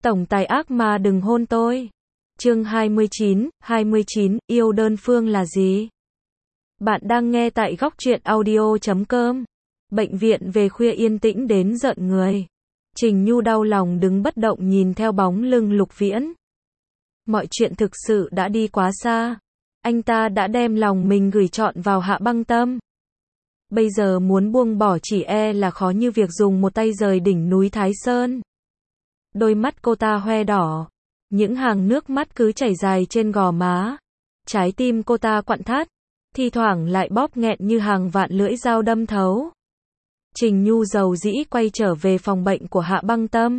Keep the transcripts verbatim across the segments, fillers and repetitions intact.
Tổng tài ác ma đừng hôn tôi. Chương hai mươi chín, hai mươi chín, yêu đơn phương là gì? Bạn đang nghe tại góc truyện audio chấm com. Bệnh viện về khuya yên tĩnh đến giận người. Trình Nhu đau lòng đứng bất động nhìn theo bóng lưng Lục Viễn. Mọi chuyện thực sự đã đi quá xa. Anh ta đã đem lòng mình gửi trọn vào Hạ Băng Tâm. Bây giờ muốn buông bỏ chỉ e là khó như việc dùng một tay rời đỉnh núi Thái Sơn. Đôi mắt cô ta hoe đỏ. Những hàng nước mắt cứ chảy dài trên gò má. Trái tim cô ta quặn thắt. Thi thoảng lại bóp nghẹn như hàng vạn lưỡi dao đâm thấu. Trình Nhu dầu dĩ quay trở về phòng bệnh của Hạ Băng Tâm.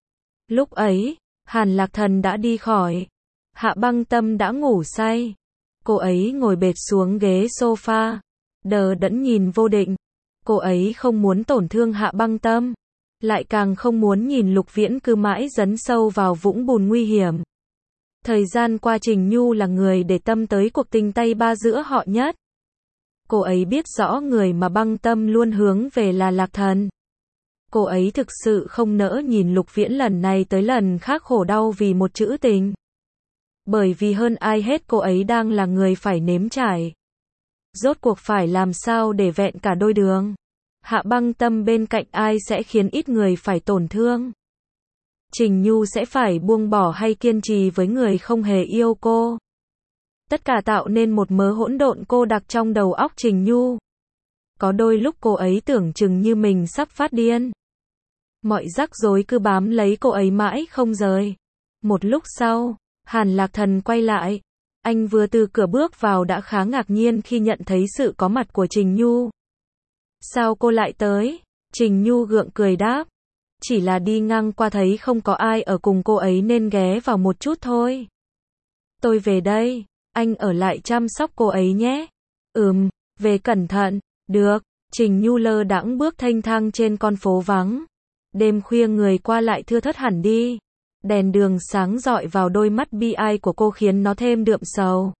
Lúc ấy, Hàn Lạc Thần đã đi khỏi. Hạ Băng Tâm đã ngủ say. Cô ấy ngồi bệt xuống ghế sofa. Đờ đẫn nhìn Vô Định. Cô ấy không muốn tổn thương Hạ Băng Tâm. Lại càng không muốn nhìn Lục Viễn cứ mãi dấn sâu vào vũng bùn nguy hiểm. Thời gian qua Trình Nhu là người để tâm tới cuộc tình tay ba giữa họ nhất. Cô ấy biết rõ người mà Băng Tâm luôn hướng về là Lạc Thần. Cô ấy thực sự không nỡ nhìn Lục Viễn lần này tới lần khác khổ đau vì một chữ tình. Bởi vì hơn ai hết cô ấy đang là người phải nếm trải. Rốt cuộc phải làm sao để vẹn cả đôi đường. Hạ Băng Tâm bên cạnh ai sẽ khiến ít người phải tổn thương. Trình Nhu sẽ phải buông bỏ hay kiên trì với người không hề yêu cô. Tất cả tạo nên một mớ hỗn độn cô đặc trong đầu óc Trình Nhu. Có đôi lúc cô ấy tưởng chừng như mình sắp phát điên. Mọi rắc rối cứ bám lấy cô ấy mãi không rời. Một lúc sau, Hàn Lạc Thần quay lại. Anh vừa từ cửa bước vào đã khá ngạc nhiên khi nhận thấy sự có mặt của Trình Nhu. Sao cô lại tới? Trình Nhu gượng cười đáp. Chỉ là đi ngang qua thấy không có ai ở cùng cô ấy nên ghé vào một chút thôi. Tôi về đây, anh ở lại chăm sóc cô ấy nhé. Ừm, về cẩn thận. Được. Trình Nhu lơ đãng bước thênh thang trên con phố vắng. Đêm khuya người qua lại thưa thớt hẳn đi. Đèn đường sáng rọi vào đôi mắt bi ai của cô khiến nó thêm đượm sầu.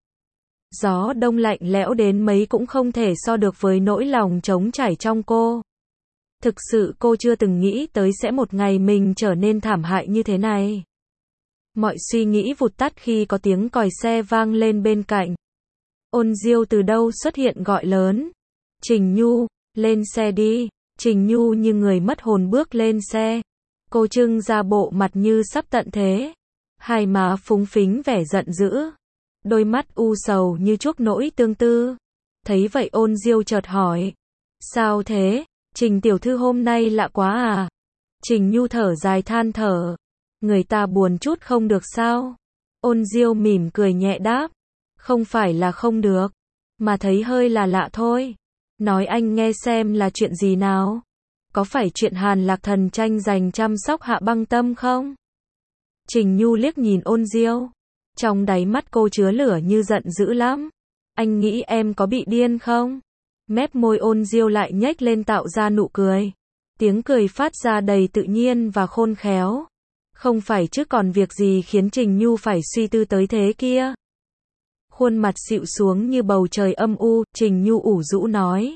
Gió đông lạnh lẽo đến mấy cũng không thể so được với nỗi lòng trống trải trong cô. Thực sự cô chưa từng nghĩ tới sẽ một ngày mình trở nên thảm hại như thế này. Mọi suy nghĩ vụt tắt khi có tiếng còi xe vang lên bên cạnh. Ôn Diêu từ đâu xuất hiện gọi lớn. Trình Nhu, lên xe đi. Trình Nhu như người mất hồn bước lên xe. Cô trưng ra bộ mặt như sắp tận thế. Hai má phúng phính vẻ giận dữ. Đôi mắt u sầu như chuốc nỗi tương tư. Thấy vậy Ôn Diêu chợt hỏi. Sao thế? Trình tiểu thư hôm nay lạ quá à? Trình Nhu thở dài than thở. Người ta buồn chút không được sao? Ôn Diêu mỉm cười nhẹ đáp. Không phải là không được. Mà thấy hơi là lạ thôi. Nói anh nghe xem là chuyện gì nào? Có phải chuyện Hàn Lạc Thần tranh giành chăm sóc Hạ Băng Tâm không? Trình Nhu liếc nhìn Ôn Diêu. Trong đáy mắt cô chứa lửa như giận dữ lắm. Anh nghĩ em có bị điên không? Mép môi Ôn Diêu lại nhếch lên tạo ra nụ cười. Tiếng cười phát ra đầy tự nhiên và khôn khéo. Không phải chứ còn việc gì khiến Trình Nhu phải suy tư tới thế kia. Khuôn mặt xịu xuống như bầu trời âm u, Trình Nhu ủ rũ nói.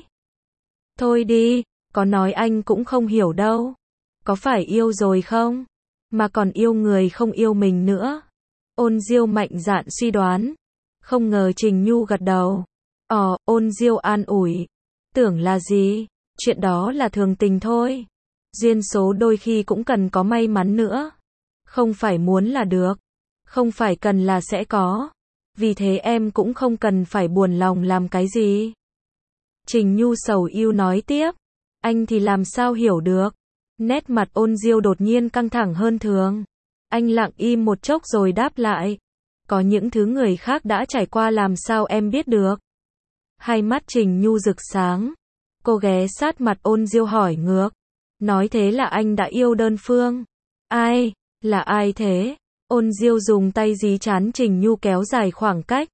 Thôi đi, có nói anh cũng không hiểu đâu. Có phải yêu rồi không? Mà còn yêu người không yêu mình nữa. Ôn Diêu mạnh dạn suy đoán. Không ngờ Trình Nhu gật đầu. Ờ, Ôn Diêu an ủi. Tưởng là gì? Chuyện đó là thường tình thôi. Duyên số đôi khi cũng cần có may mắn nữa. Không phải muốn là được. Không phải cần là sẽ có. Vì thế em cũng không cần phải buồn lòng làm cái gì. Trình Nhu sầu yêu nói tiếp. Anh thì làm sao hiểu được. Nét mặt Ôn Diêu đột nhiên căng thẳng hơn thường. Anh lặng im một chốc rồi đáp lại. Có những thứ người khác đã trải qua làm sao em biết được. Hai mắt Trình Nhu rực sáng. Cô ghé sát mặt Ôn Diêu hỏi ngược. Nói thế là anh đã yêu đơn phương. Ai? Là ai thế? Ôn Diêu dùng tay dí trán Trình Nhu kéo dài khoảng cách.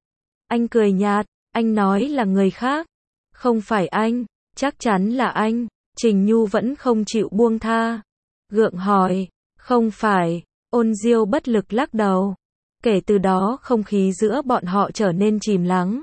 Anh cười nhạt. Anh nói là người khác. Không phải anh. Chắc chắn là anh. Trình Nhu vẫn không chịu buông tha. Gượng hỏi. Không phải. Ôn Diêu bất lực lắc đầu. Kể từ đó không khí giữa bọn họ trở nên chìm lắng.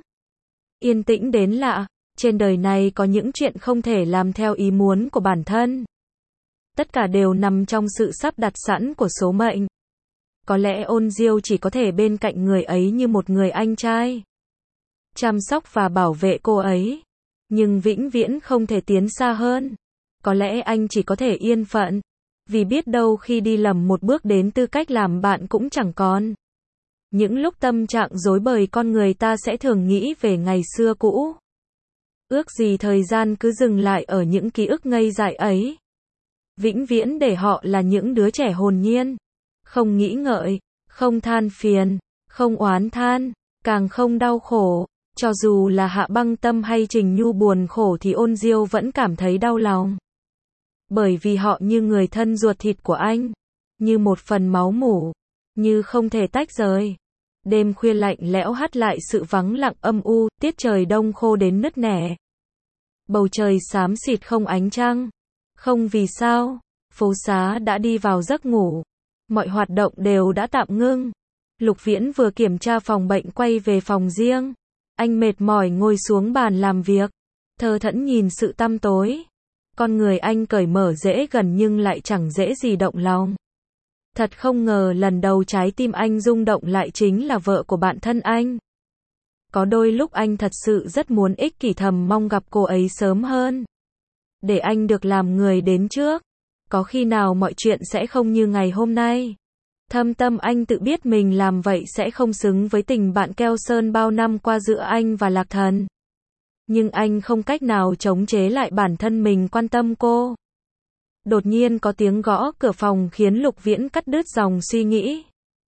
Yên tĩnh đến lạ. Trên đời này có những chuyện không thể làm theo ý muốn của bản thân. tất cả đều nằm trong sự sắp đặt sẵn của số mệnh. Có lẽ Ôn Diêu chỉ có thể bên cạnh người ấy như một người anh trai, chăm sóc và bảo vệ cô ấy, nhưng vĩnh viễn không thể tiến xa hơn. Có lẽ anh chỉ có thể yên phận, vì biết đâu khi đi lầm một bước đến tư cách làm bạn cũng chẳng còn. Những lúc tâm trạng rối bời con người ta sẽ thường nghĩ về ngày xưa cũ. Ước gì thời gian cứ dừng lại ở những ký ức ngây dại ấy. Vĩnh viễn để họ là những đứa trẻ hồn nhiên, không nghĩ ngợi, không than phiền, không oán than, càng không đau khổ. Cho dù là Hạ Băng Tâm hay Trình Nhu buồn khổ thì Ôn Diêu vẫn cảm thấy đau lòng. Bởi vì họ như người thân ruột thịt của anh, như một phần máu mủ, như không thể tách rời. Đêm khuya lạnh lẽo hắt lại sự vắng lặng âm u, tiết trời đông khô đến nứt nẻ. Bầu trời xám xịt không ánh trăng, không vì sao, phố xá đã đi vào giấc ngủ. Mọi hoạt động đều đã tạm ngưng. Lục Viễn vừa kiểm tra phòng bệnh quay về phòng riêng. Anh mệt mỏi ngồi xuống bàn làm việc, thờ thẫn nhìn sự tăm tối. Con người anh cởi mở dễ gần nhưng lại chẳng dễ gì động lòng. Thật không ngờ lần đầu trái tim anh rung động lại chính là vợ của bạn thân anh. Có đôi lúc anh thật sự rất muốn ích kỷ thầm mong gặp cô ấy sớm hơn, để anh được làm người đến trước. Có khi nào mọi chuyện sẽ không như ngày hôm nay. Thâm tâm anh tự biết mình làm vậy sẽ không xứng với tình bạn keo sơn bao năm qua giữa anh và Lạc Thần. Nhưng anh không cách nào chống chế lại bản thân mình quan tâm cô. Đột nhiên có tiếng gõ cửa phòng khiến Lục Viễn cắt đứt dòng suy nghĩ.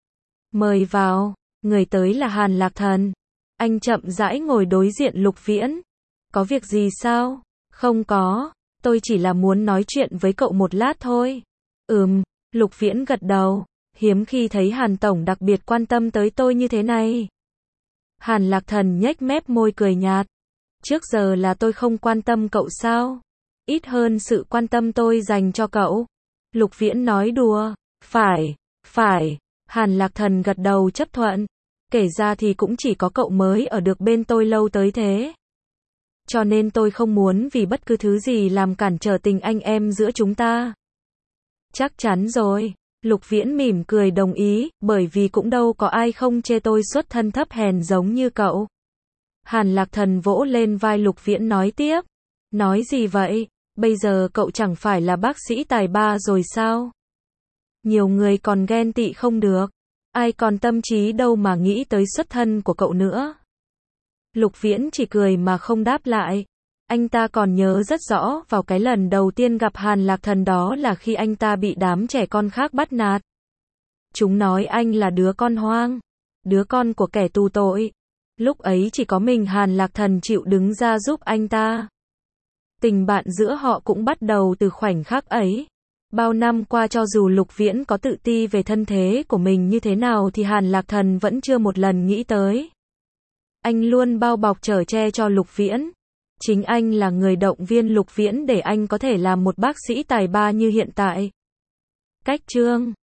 Mời vào, người tới là Hàn Lạc Thần. Anh chậm rãi ngồi đối diện Lục Viễn. Có việc gì sao? Không có, tôi chỉ là muốn nói chuyện với cậu một lát thôi. Ừm, Lục Viễn gật đầu. Hiếm khi thấy Hàn Tổng đặc biệt quan tâm tới tôi như thế này. Hàn Lạc Thần nhếch mép môi cười nhạt. Trước giờ là tôi không quan tâm cậu sao? Ít hơn sự quan tâm tôi dành cho cậu. Lục Viễn nói đùa. Phải, phải. Hàn Lạc Thần gật đầu chấp thuận. Kể ra thì cũng chỉ có cậu mới ở được bên tôi lâu tới thế. Cho nên tôi không muốn vì bất cứ thứ gì làm cản trở tình anh em giữa chúng ta. Chắc chắn rồi. Lục Viễn mỉm cười đồng ý, bởi vì cũng đâu có ai không chê tôi xuất thân thấp hèn giống như cậu. Hàn Lạc Thần vỗ lên vai Lục Viễn nói tiếp. Nói gì vậy? Bây giờ cậu chẳng phải là bác sĩ tài ba rồi sao? Nhiều người còn ghen tị không được. Ai còn tâm trí đâu mà nghĩ tới xuất thân của cậu nữa. Lục Viễn chỉ cười mà không đáp lại. Anh ta còn nhớ rất rõ vào cái lần đầu tiên gặp Hàn Lạc Thần, đó là khi anh ta bị đám trẻ con khác bắt nạt. Chúng nói anh là đứa con hoang, đứa con của kẻ tù tội. Lúc ấy chỉ có mình Hàn Lạc Thần chịu đứng ra giúp anh ta. Tình bạn giữa họ cũng bắt đầu từ khoảnh khắc ấy. Bao năm qua cho dù Lục Viễn có tự ti về thân thế của mình như thế nào thì Hàn Lạc Thần vẫn chưa một lần nghĩ tới. Anh luôn bao bọc chở che cho Lục Viễn. Chính anh là người động viên Lục Viễn để anh có thể làm một bác sĩ tài ba như hiện tại. Cách chương